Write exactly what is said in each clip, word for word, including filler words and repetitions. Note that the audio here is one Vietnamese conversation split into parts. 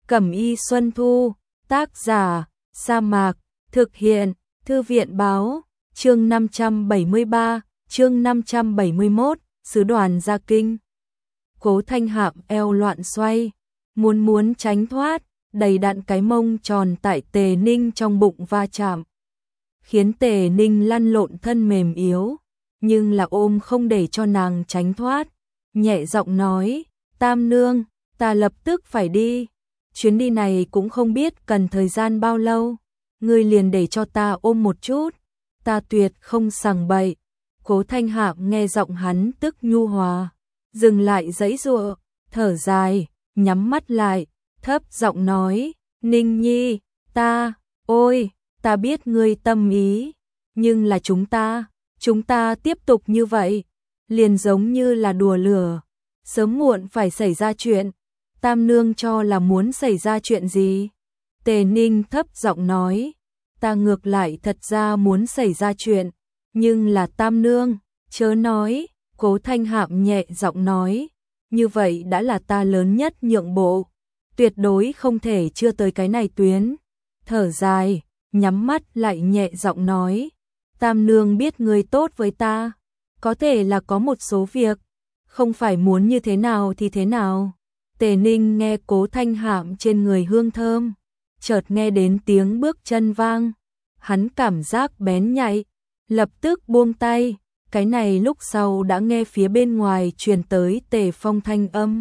Cẩm y Xuân Thu, tác giả, Sa Mạc, thực hiện, Thư viện báo, chương năm trăm bảy mươi ba, chương năm trăm bảy mươi mốt, sứ đoàn ra kinh. Cố Thanh Hạm eo loạn xoay, muốn muốn tránh thoát, đầy đặn cái mông tròn tại Tề Ninh trong bụng va chạm, khiến Tề Ninh lăn lộn thân mềm yếu, nhưng là ôm không để cho nàng tránh thoát, nhẹ giọng nói, Tam nương, ta lập tức phải đi, chuyến đi này cũng không biết cần thời gian bao lâu, ngươi liền để cho ta ôm một chút, ta tuyệt không sằng bậy. Cố Thanh Hạm nghe giọng hắn tức nhu hòa, dừng lại giãy giụa, thở dài, nhắm mắt lại, thấp giọng nói, Ninh Nhi, ta, ôi, ta biết ngươi tâm ý, nhưng là chúng ta, chúng ta tiếp tục như vậy, liền giống như là đùa lửa, sớm muộn phải xảy ra chuyện. Tam nương cho là muốn xảy ra chuyện gì? Tề Ninh thấp giọng nói, ta ngược lại thật ra muốn xảy ra chuyện, nhưng là Tam nương, chớ nói. Cố Thanh Hạm nhẹ giọng nói, như vậy đã là ta lớn nhất nhượng bộ, tuyệt đối không thể chưa tới cái này tuyến. Thở dài, nhắm mắt lại nhẹ giọng nói, Tam nương biết ngươi tốt với ta, có thể là có một số việc, không phải muốn như thế nào thì thế nào. Tề Ninh nghe Cố Thanh Hạm trên người hương thơm, chợt nghe đến tiếng bước chân vang, hắn cảm giác bén nhạy, lập tức buông tay. Cái này lúc sau đã nghe phía bên ngoài truyền tới Tề Phong thanh âm.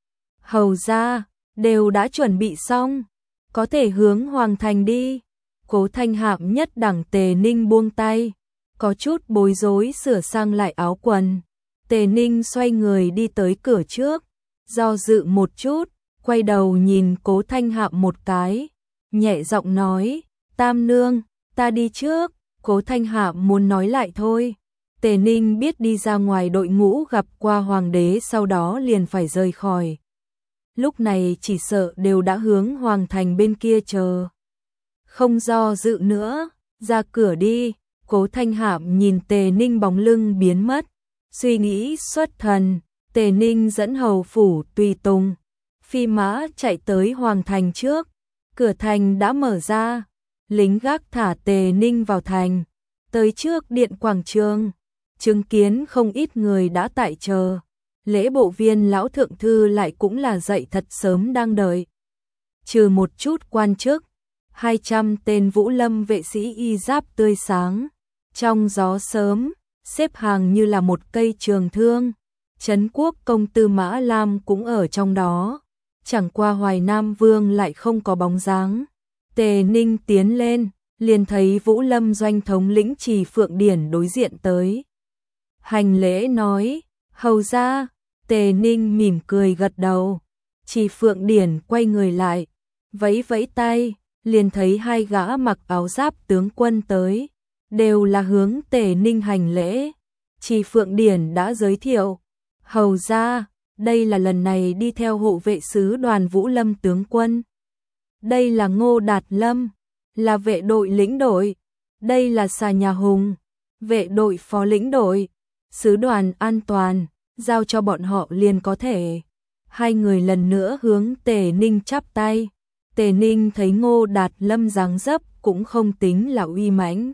Hầu ra, đều đã chuẩn bị xong, có thể hướng Hoàng Thành đi. Cố Thanh Hạm nhất đẳng Tề Ninh buông tay, có chút bối rối sửa sang lại áo quần. Tề Ninh xoay người đi tới cửa trước, do dự một chút, quay đầu nhìn Cố Thanh Hạm một cái, nhẹ giọng nói, Tam nương, ta đi trước. Cố Thanh Hạm muốn nói lại thôi. Tề Ninh biết đi ra ngoài đội ngũ gặp qua hoàng đế sau đó liền phải rời khỏi. Lúc này chỉ sợ đều đã hướng Hoàng Thành bên kia chờ. Không do dự nữa, ra cửa đi. Cố Thanh Hạm nhìn Tề Ninh bóng lưng biến mất, suy nghĩ xuất thần. Tề Ninh dẫn hầu phủ tùy tùng, phi mã chạy tới Hoàng Thành trước. Cửa thành đã mở ra, lính gác thả Tề Ninh vào thành, tới trước điện quảng trường. Chứng kiến không ít người đã tại chờ, lễ bộ viên lão thượng thư lại cũng là dậy thật sớm đang đợi. Trừ một chút quan chức, hai trăm tên Vũ Lâm vệ sĩ y giáp tươi sáng, trong gió sớm, xếp hàng như là một cây trường thương. Trấn quốc công Tư Mã Lam cũng ở trong đó, chẳng qua Hoài Nam Vương lại không có bóng dáng. Tề Ninh tiến lên, liền thấy Vũ Lâm doanh thống lĩnh Trì Phượng Điển đối diện tới. Hành lễ nói, hầu ra. Tề Ninh mỉm cười gật đầu. Trì Phượng Điển quay người lại, vẫy vẫy tay, liền thấy hai gã mặc áo giáp tướng quân tới, đều là hướng Tề Ninh hành lễ. Trì Phượng Điển đã giới thiệu, hầu ra, đây là lần này đi theo hộ vệ sứ đoàn Vũ Lâm tướng quân. Đây là Ngô Đạt Lâm, là vệ đội lĩnh đội. Đây là Xà Nhà Hùng, vệ đội phó lĩnh đội. Sứ đoàn an toàn, giao cho bọn họ liền có thể. Hai người lần nữa hướng Tề Ninh chắp tay. Tề Ninh thấy Ngô Đạt Lâm dáng dấp cũng không tính là uy mãnh.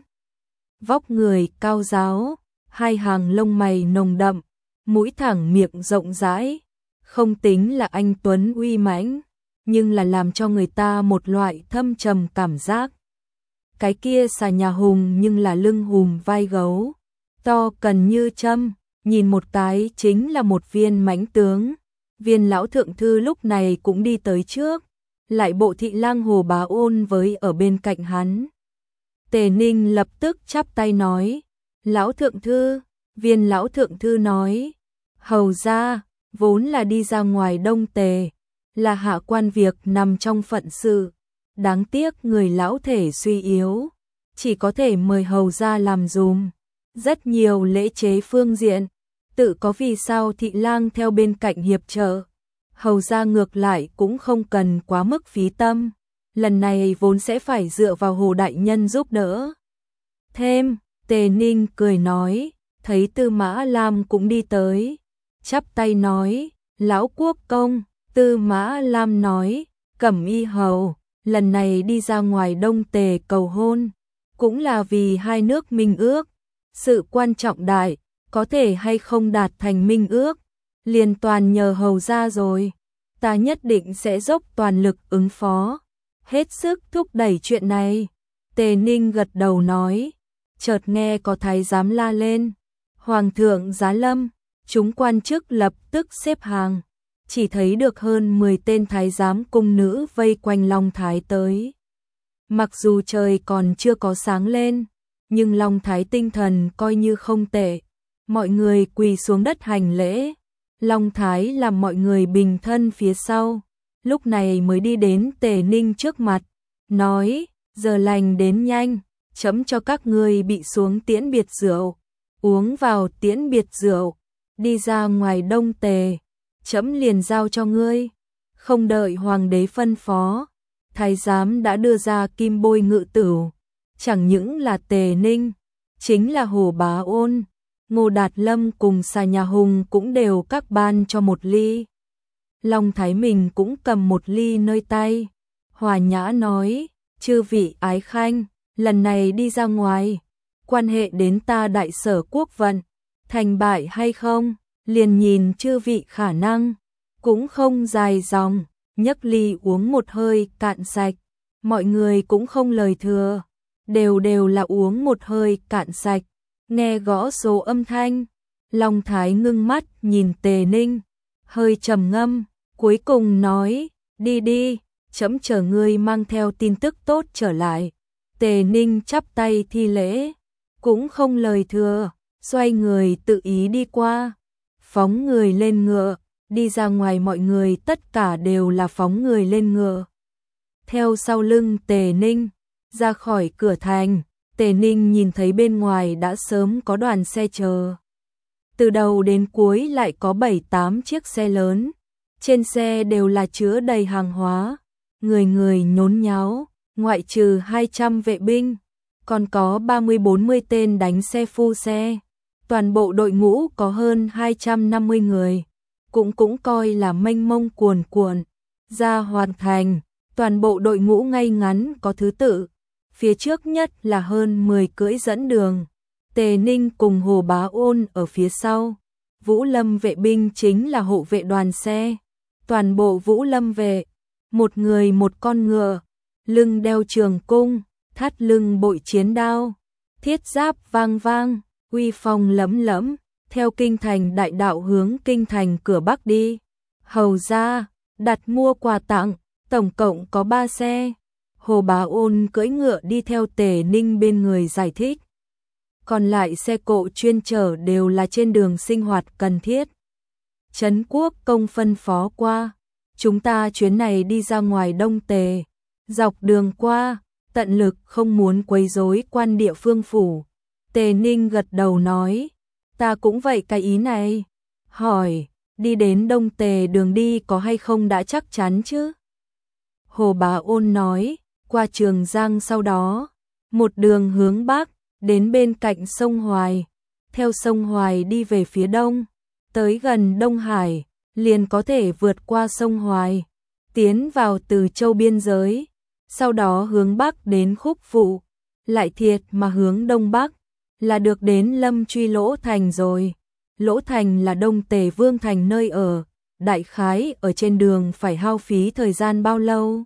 Vóc người cao ráo, hai hàng lông mày nồng đậm, mũi thẳng miệng rộng rãi, không tính là anh tuấn uy mãnh, nhưng là làm cho người ta một loại thâm trầm cảm giác. Cái kia Xà Nhà Hùng nhưng là lưng hùm vai gấu, to cần như châm, nhìn một cái chính là một viên mãnh tướng. Viên lão thượng thư lúc này cũng đi tới trước, lại bộ thị lang Hồ Bá Ôn với ở bên cạnh hắn. Tề Ninh lập tức chắp tay nói, lão thượng thư. Viên lão thượng thư nói, hầu ra, vốn là đi ra ngoài Đông Tề, là hạ quan việc nằm trong phận sự, đáng tiếc người lão thể suy yếu, chỉ có thể mời hầu ra làm dùm. Rất nhiều lễ chế phương diện, tự có vì sao thị lang theo bên cạnh hiệp trợ, hầu ra ngược lại cũng không cần quá mức phí tâm, lần này vốn sẽ phải dựa vào Hồ đại nhân giúp đỡ. Thêm, Tề Ninh cười nói, thấy Tư Mã Lam cũng đi tới, chắp tay nói, lão quốc công. Tư Mã Lam nói, Cẩm Y Hầu, lần này đi ra ngoài Đông Tề cầu hôn, cũng là vì hai nước minh ước, sự quan trọng đại, có thể hay không đạt thành minh ước, liền toàn nhờ hầu ra rồi, ta nhất định sẽ dốc toàn lực ứng phó, hết sức thúc đẩy chuyện này. Tề Ninh gật đầu nói, chợt nghe có thái giám la lên, Hoàng thượng giá lâm, chúng quan chức lập tức xếp hàng, chỉ thấy được hơn mười tên thái giám cung nữ vây quanh Long Thái tới. Mặc dù trời còn chưa có sáng lên, nhưng Long Thái tinh thần coi như không tệ, mọi người quỳ xuống đất hành lễ. Long Thái làm mọi người bình thân phía sau, lúc này mới đi đến Tề Ninh trước mặt, nói, giờ lành đến nhanh, chấm cho các ngươi bị xuống tiễn biệt rượu, uống vào tiễn biệt rượu, đi ra ngoài Đông Tề, chấm liền giao cho ngươi. Không đợi hoàng đế phân phó, thái giám đã đưa ra kim bôi ngự tửu, chẳng những là Tề Ninh, chính là Hồ Bá Ôn, Ngô Đạt Lâm cùng Xà Nhà Hùng cũng đều các ban cho một ly. Long Thái mình cũng cầm một ly nơi tay, hòa nhã nói, chư vị ái khanh, lần này đi ra ngoài, quan hệ đến ta đại sở quốc vận, thành bại hay không, liền nhìn chư vị khả năng, cũng không dài dòng, nhấc ly uống một hơi cạn sạch, mọi người cũng không lời thừa, đều đều là uống một hơi cạn sạch. Nghe gõ số âm thanh, Long Thái ngưng mắt nhìn Tề Ninh, hơi trầm ngâm, cuối cùng nói, đi đi, chấm chờ ngươi mang theo tin tức tốt trở lại. Tề Ninh chắp tay thi lễ, cũng không lời thừa, xoay người tự ý đi qua, phóng người lên ngựa, đi ra ngoài mọi người tất cả đều là phóng người lên ngựa. Theo sau lưng Tề Ninh, ra khỏi cửa thành. Tề Ninh nhìn thấy bên ngoài đã sớm có đoàn xe chờ. Từ đầu đến cuối lại có bảy tám chiếc xe lớn. Trên xe đều là chứa đầy hàng hóa. Người người nhốn nháo, ngoại trừ hai trăm vệ binh. Còn có ba mươi bốn mươi tên đánh xe phu xe. Toàn bộ đội ngũ có hơn hai trăm năm mươi người. Cũng cũng coi là mênh mông cuồn cuộn. Ra hoàn thành, toàn bộ đội ngũ ngay ngắn có thứ tự. Phía trước nhất là hơn mười cưỡi dẫn đường, Tề Ninh cùng Hồ Bá Ôn ở phía sau. Vũ Lâm vệ binh chính là hộ vệ đoàn xe, toàn bộ Vũ Lâm vệ, một người một con ngựa, lưng đeo trường cung, thắt lưng bội chiến đao, thiết giáp vang vang, uy phong lẫm lẫm, theo kinh thành đại đạo hướng kinh thành cửa Bắc đi. Hầu ra, đặt mua quà tặng, tổng cộng có ba xe. Hồ Bá Ôn cưỡi ngựa đi theo Tề Ninh bên người giải thích. Còn lại xe cộ chuyên chở đều là trên đường sinh hoạt cần thiết. Trấn Quốc công phân phó qua, chúng ta chuyến này đi ra ngoài Đông Tề, dọc đường qua, tận lực không muốn quấy rối quan địa phương phủ. Tề Ninh gật đầu nói, ta cũng vậy cái ý này. Hỏi, đi đến Đông Tề đường đi có hay không đã chắc chắn chứ? Hồ Bá Ôn nói, qua Trường Giang sau đó, một đường hướng Bắc, đến bên cạnh sông Hoài, theo sông Hoài đi về phía Đông, tới gần Đông Hải, liền có thể vượt qua sông Hoài, tiến vào Từ Châu biên giới, sau đó hướng Bắc đến Khúc Phụ, lại thiệt mà hướng Đông Bắc, là được đến Lâm Truy Lỗ Thành rồi. Lỗ Thành là Đông Tề Vương thành nơi ở, đại khái ở trên đường phải hao phí thời gian bao lâu?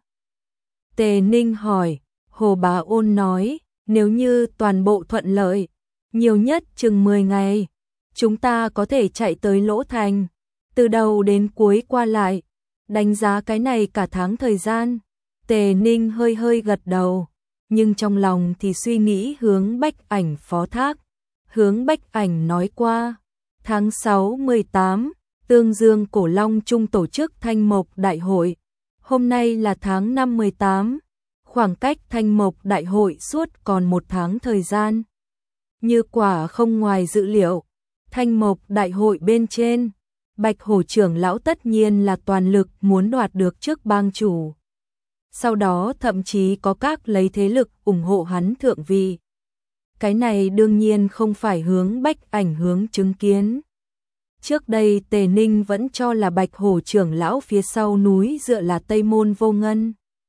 Tề Ninh hỏi, Hồ Bá Ôn nói, nếu như toàn bộ thuận lợi, nhiều nhất chừng mười ngày, chúng ta có thể chạy tới Lỗ Thành, từ đầu đến cuối qua lại, đánh giá cái này cả tháng thời gian. Tề Ninh hơi hơi gật đầu, nhưng trong lòng thì suy nghĩ hướng Bách Ảnh phó thác. Hướng Bách Ảnh nói qua, tháng sáu mười tám, Tương Dương Cổ Long Trung tổ chức Thanh Mộc Đại hội. Hôm nay là tháng năm mười tám, khoảng cách Thanh Mộc Đại hội suốt còn một tháng thời gian. Như quả không ngoài dự liệu, Thanh Mộc Đại hội bên trên, Bạch Hổ trưởng lão tất nhiên là toàn lực muốn đoạt được chức bang chủ. Sau đó thậm chí có các lấy thế lực ủng hộ hắn thượng vị. Cái này đương nhiên không phải hướng Bách Ảnh hướng chứng kiến. Trước đây Tề Ninh vẫn cho là Bạch Hổ trưởng lão phía sau núi dựa là Tây Môn Vô Ngân.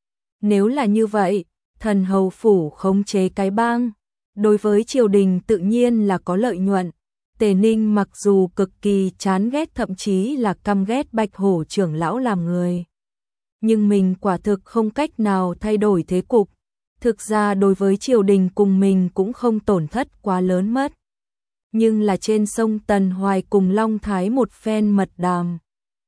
Nếu là như vậy, thần hầu phủ khống chế cái bang, đối với triều đình tự nhiên là có lợi nhuận. Tề Ninh mặc dù cực kỳ chán ghét thậm chí là căm ghét Bạch Hổ trưởng lão làm người, nhưng mình quả thực không cách nào thay đổi thế cục. Thực ra đối với triều đình cùng mình cũng không tổn thất quá lớn mất. Nhưng là trên sông Tần Hoài cùng Long Thái một phen mật đàm.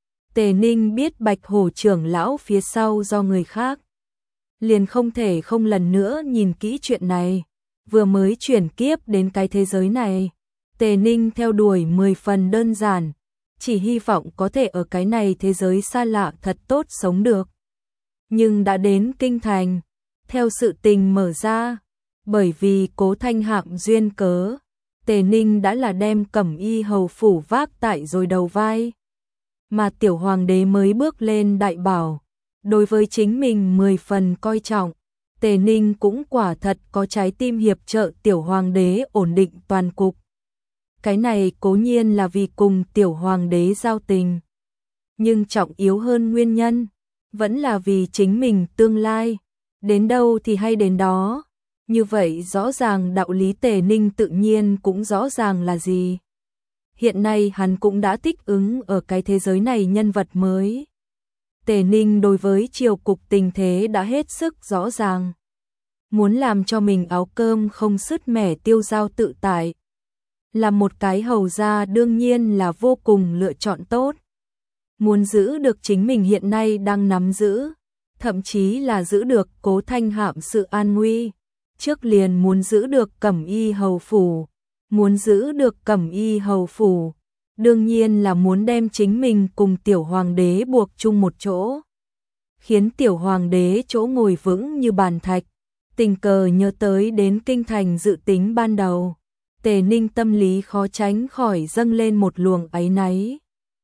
Tề Ninh biết Bạch Hổ trưởng lão phía sau do người khác, liền không thể không lần nữa nhìn kỹ chuyện này. Vừa mới chuyển kiếp đến cái thế giới này, Tề Ninh theo đuổi mười phần đơn giản, chỉ hy vọng có thể ở cái này thế giới xa lạ thật tốt sống được. Nhưng đã đến kinh thành, theo sự tình mở ra, bởi vì Cố Thanh Hạm duyên cớ, Tề Ninh đã là đem Cẩm Y hầu phủ vác tại rồi đầu vai. Mà tiểu hoàng đế mới bước lên đại bảo, đối với chính mình mười phần coi trọng, Tề Ninh cũng quả thật có trái tim hiệp trợ tiểu hoàng đế ổn định toàn cục. Cái này cố nhiên là vì cùng tiểu hoàng đế giao tình, nhưng trọng yếu hơn nguyên nhân, vẫn là vì chính mình tương lai, đến đâu thì hay đến đó. Như vậy rõ ràng đạo lý Tề Ninh tự nhiên cũng rõ ràng là gì. Hiện nay hắn cũng đã thích ứng ở cái thế giới này nhân vật mới. Tề Ninh đối với triều cục tình thế đã hết sức rõ ràng. Muốn làm cho mình áo cơm không sứt mẻ tiêu dao tự tại, là một cái hầu gia đương nhiên là vô cùng lựa chọn tốt. Muốn giữ được chính mình hiện nay đang nắm giữ, thậm chí là giữ được Cố Thanh Hạm sự an nguy, trước liền muốn giữ được Cẩm Y hầu phủ, muốn giữ được Cẩm Y hầu phủ, đương nhiên là muốn đem chính mình cùng tiểu hoàng đế buộc chung một chỗ, khiến tiểu hoàng đế chỗ ngồi vững như bàn thạch. Tình cờ nhớ tới đến kinh thành dự tính ban đầu, Tề Ninh tâm lý khó tránh khỏi dâng lên một luồng áy náy.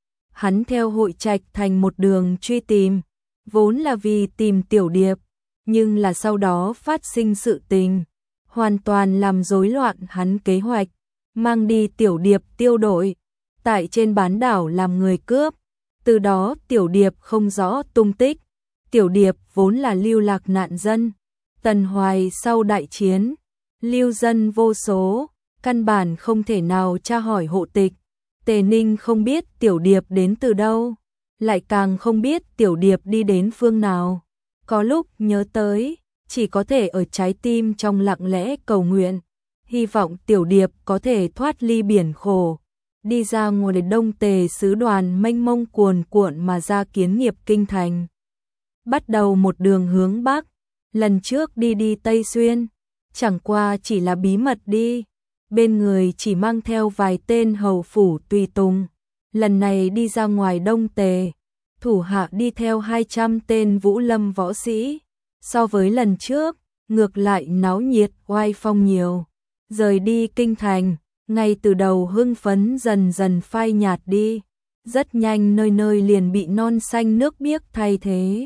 Hắn theo Hội Trạch thành một đường truy tìm, vốn là vì tìm Tiểu Điệp, nhưng là sau đó phát sinh sự tình, hoàn toàn làm rối loạn hắn kế hoạch, mang đi Tiểu Điệp tiêu đội, tại trên bán đảo làm người cướp, từ đó Tiểu Điệp không rõ tung tích. Tiểu Điệp vốn là lưu lạc nạn dân, Tần Hoài sau đại chiến, lưu dân vô số, căn bản không thể nào tra hỏi hộ tịch. Tề Ninh không biết Tiểu Điệp đến từ đâu, lại càng không biết Tiểu Điệp đi đến phương nào. Có lúc nhớ tới, chỉ có thể ở trái tim trong lặng lẽ cầu nguyện, hy vọng Tiểu Điệp có thể thoát ly biển khổ, đi ra ngoài Đông Tề sứ đoàn mênh mông cuồn cuộn mà ra kiến nghiệp kinh thành. Bắt đầu một đường hướng Bắc, lần trước đi đi Tây Xuyên, chẳng qua chỉ là bí mật đi, bên người chỉ mang theo vài tên hầu phủ tùy tùng. Lần này đi ra ngoài Đông Tề, thủ hạ đi theo hai trăm tên vũ lâm võ sĩ, so với lần trước, ngược lại náo nhiệt oai phong nhiều. Rời đi kinh thành, ngay từ đầu hưng phấn dần dần phai nhạt đi, rất nhanh nơi nơi liền bị non xanh nước biếc thay thế.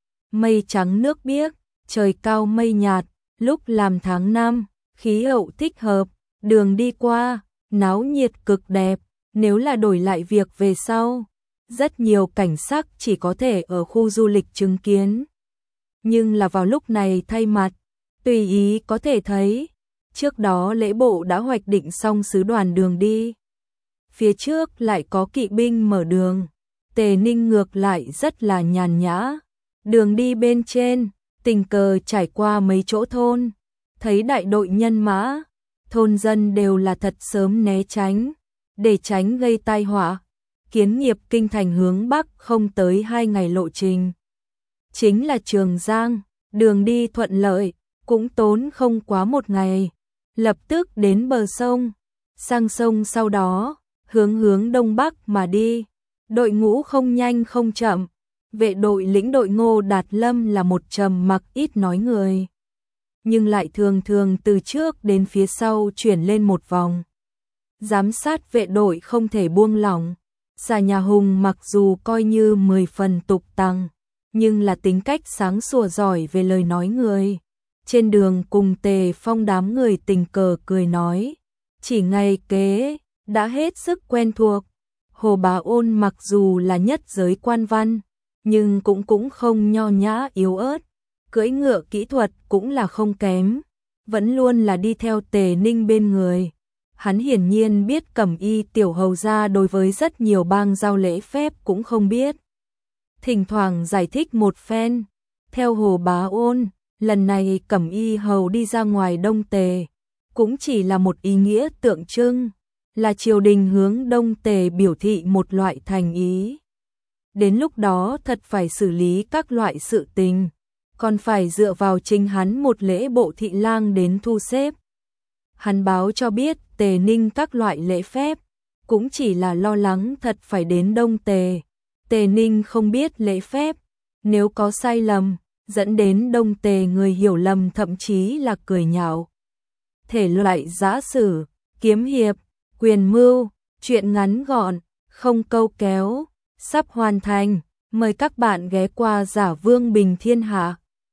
Mây trắng nước biếc, trời cao mây nhạt, lúc làm tháng năm, khí hậu thích hợp, đường đi qua, náo nhiệt cực đẹp. Nếu là đổi lại việc về sau, rất nhiều cảnh sắc chỉ có thể ở khu du lịch chứng kiến. Nhưng là vào lúc này thay mặt, tùy ý có thể thấy, trước đó lễ bộ đã hoạch định xong sứ đoàn đường đi. Phía trước lại có kỵ binh mở đường, Tề Ninh ngược lại rất là nhàn nhã. Đường đi bên trên, tình cờ trải qua mấy chỗ thôn, thấy đại đội nhân mã, thôn dân đều là thật sớm né tránh, để tránh gây tai họa. Kiến nghiệp kinh thành hướng Bắc không tới hai ngày lộ trình, chính là Trường Giang, đường đi thuận lợi, cũng tốn không quá một ngày, lập tức đến bờ sông, sang sông sau đó, hướng hướng Đông Bắc mà đi. Đội ngũ không nhanh không chậm, vệ đội lĩnh đội Ngô Đạt Lâm là một trầm mặc ít nói người, nhưng lại thường thường từ trước đến phía sau chuyển lên một vòng. Giám sát vệ đội không thể buông lỏng. Giả Nhà Hùng mặc dù coi như mười phần tục tằng, nhưng là tính cách sáng sủa giỏi về lời nói người. Trên đường cùng Tề Phong đám người tình cờ cười nói, chỉ ngày kế, đã hết sức quen thuộc. Hồ Bá Ôn mặc dù là nhất giới quan văn, nhưng cũng cũng không nho nhã yếu ớt, cưỡi ngựa kỹ thuật cũng là không kém, vẫn luôn là đi theo Tề Ninh bên người. Hắn hiển nhiên biết Cẩm Y tiểu hầu gia đối với rất nhiều bang giao lễ phép cũng không biết. Thỉnh thoảng giải thích một phen, theo Hồ Bá Ôn, lần này Cẩm Y hầu đi ra ngoài Đông Tề, cũng chỉ là một ý nghĩa tượng trưng, là triều đình hướng Đông Tề biểu thị một loại thành ý. Đến lúc đó thật phải xử lý các loại sự tình, còn phải dựa vào chính hắn một lễ bộ thị lang đến thu xếp. Hắn báo cho biết Tề Ninh các loại lễ phép, cũng chỉ là lo lắng thật phải đến Đông Tề. Tề Ninh không biết lễ phép, nếu có sai lầm, dẫn đến Đông Tề người hiểu lầm thậm chí là cười nhạo. Thể loại giã sử, kiếm hiệp, quyền mưu, chuyện ngắn gọn, không câu kéo, sắp hoàn thành. Mời các bạn ghé qua Giả Vương Bình Thiên Hạ.